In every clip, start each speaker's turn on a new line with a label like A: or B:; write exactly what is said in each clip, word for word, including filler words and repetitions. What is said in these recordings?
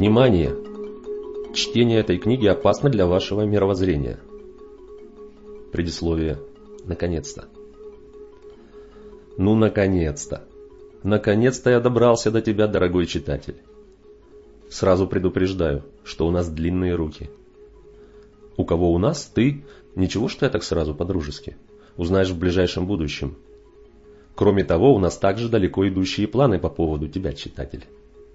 A: Внимание! Чтение этой книги опасно для вашего мировоззрения. Предисловие. Наконец-то. Ну, наконец-то. Наконец-то я добрался до тебя, дорогой читатель. Сразу предупреждаю, что у нас длинные руки. У кого у нас, ты, ничего, что я так сразу по-дружески, узнаешь в ближайшем будущем. Кроме того, у нас также далеко идущие планы по поводу тебя, читатель.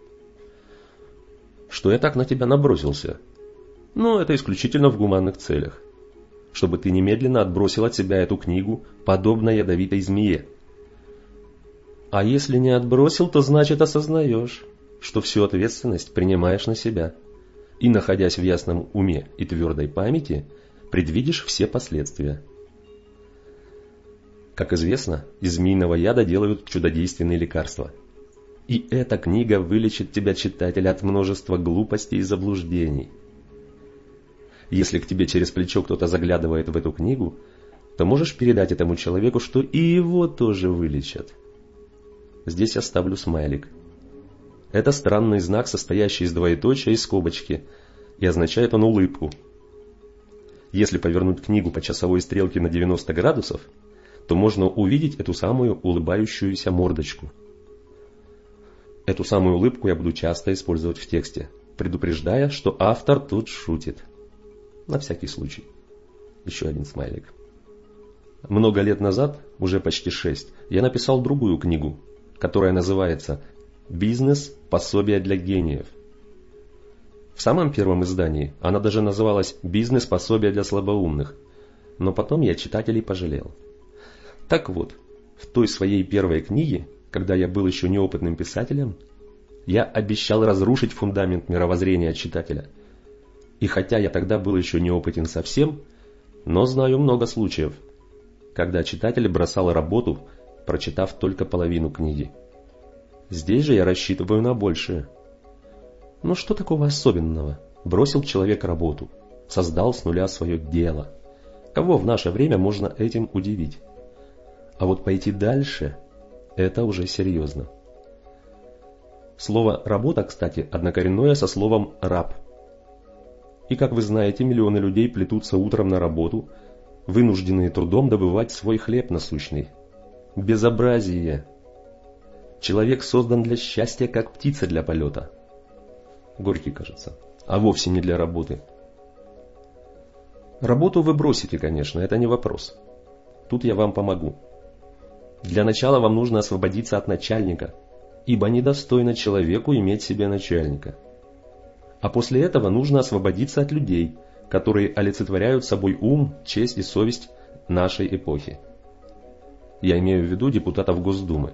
A: Что я так на тебя набросился? Ну, это исключительно в гуманных целях. Чтобы ты немедленно отбросил от себя эту книгу, подобно ядовитой змее. А если не отбросил, то значит осознаешь, что всю ответственность принимаешь на себя. И, находясь в ясном уме и твердой памяти, предвидишь все последствия. Как известно, из змеиного яда делают чудодейственные лекарства. И эта книга вылечит тебя, читатель, от множества глупостей и заблуждений. Если к тебе через плечо кто-то заглядывает в эту книгу, то можешь передать этому человеку, что и его тоже вылечат. Здесь я ставлю смайлик. Это странный знак, состоящий из двоеточия и скобочки, и означает он улыбку. Если повернуть книгу по часовой стрелке на девяносто градусов, то можно увидеть эту самую улыбающуюся мордочку. Эту самую улыбку я буду часто использовать в тексте, предупреждая, что автор тут шутит. На всякий случай. Еще один смайлик. Много лет назад, уже почти шесть, я написал другую книгу, которая называется «Бизнес. Пособие для гениев». В самом первом издании она даже называлась «Бизнес. Пособие для слабоумных», но потом я читателей пожалел. Так вот, в той своей первой книге, когда я был еще неопытным писателем, я обещал разрушить фундамент мировоззрения читателя. И хотя я тогда был еще неопытен совсем, но знаю много случаев, когда читатель бросал работу, прочитав только половину книги. Здесь же я рассчитываю на большее. Ну что такого особенного? Бросил человек работу, создал с нуля свое дело. Кого в наше время можно этим удивить? А вот пойти дальше – это уже серьезно. Слово «работа», кстати, однокоренное со словом «раб». И, как вы знаете, миллионы людей плетутся утром на работу, вынужденные трудом добывать свой хлеб насущный. Безобразие! Человек создан для счастья, как птица для полета. Горький, кажется, а вовсе не для работы. Работу вы бросите, конечно, это не вопрос. Тут я вам помогу. Для начала вам нужно освободиться от начальника, ибо недостойно человеку иметь себе начальника. А после этого нужно освободиться от людей, которые олицетворяют собой ум, честь и совесть нашей эпохи. Я имею в виду депутатов Госдумы.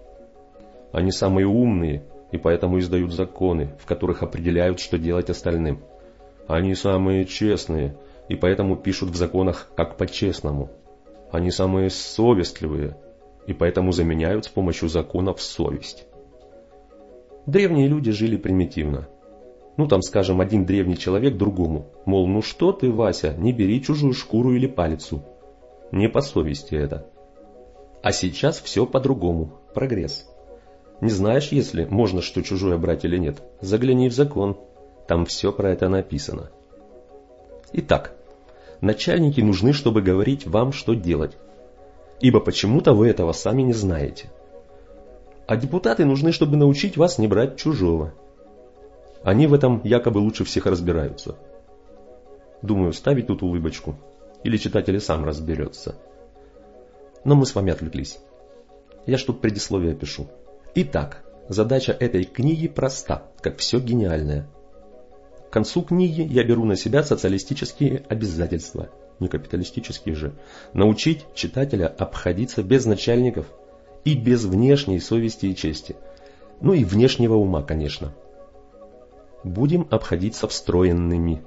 A: Они самые умные и поэтому издают законы, в которых определяют, что делать остальным. Они самые честные и поэтому пишут в законах как по-честному. Они самые совестливые и поэтому заменяют с помощью законов совесть. Древние люди жили примитивно. Ну там, скажем, один древний человек другому, мол, ну что ты, Вася, не бери чужую шкуру или палицу. Не по совести это. А сейчас все по-другому. Прогресс. Не знаешь, если можно что чужое брать или нет? Загляни в закон. Там все про это написано. Итак, начальники нужны, чтобы говорить вам, что делать. Ибо почему-то вы этого сами не знаете. А депутаты нужны, чтобы научить вас не брать чужого. Они в этом якобы лучше всех разбираются. Думаю, ставить тут улыбочку. Или читатель и сам разберется. Но мы с вами отвлеклись. Я ж тут предисловие пишу. Итак, задача этой книги проста, как все гениальное. К концу книги я беру на себя социалистические обязательства, не капиталистические же, научить читателя обходиться без начальников и без внешней совести и чести. Ну и внешнего ума, конечно. Будем обходиться встроенными.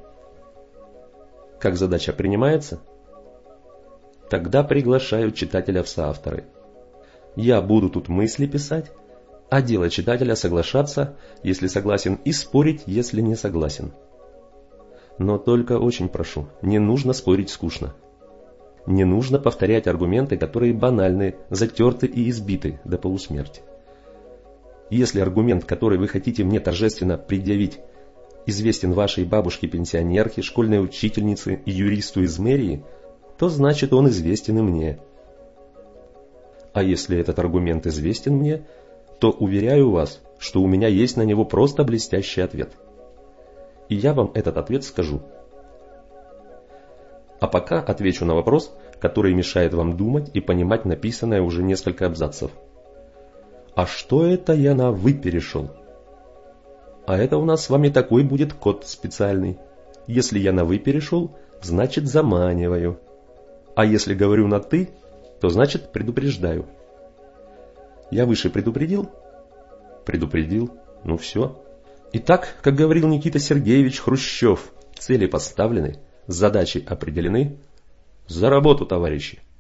A: Как задача принимается? Тогда приглашаю читателя в соавторы. Я буду тут мысли писать, а дело читателя соглашаться, если согласен, и спорить, если не согласен. Но только очень прошу, не нужно спорить скучно. Не нужно повторять аргументы, которые банальны, затерты и избиты до полусмерти. Если аргумент, который вы хотите мне торжественно предъявить, известен вашей бабушке-пенсионерке, школьной учительнице и юристу из мэрии, то значит он известен и мне. А если этот аргумент известен мне, то уверяю вас, что у меня есть на него просто блестящий ответ. И я вам этот ответ скажу. А пока отвечу на вопрос, который мешает вам думать и понимать написанное уже несколько абзацев. А что это я на «вы» перешел? А это у нас с вами такой будет код специальный. Если я на «вы» перешел, значит заманиваю. А если говорю на «ты», то значит предупреждаю. Я выше предупредил? Предупредил. Ну все. Итак, как говорил Никита Сергеевич Хрущев, цели поставлены, задачи определены. За работу, товарищи!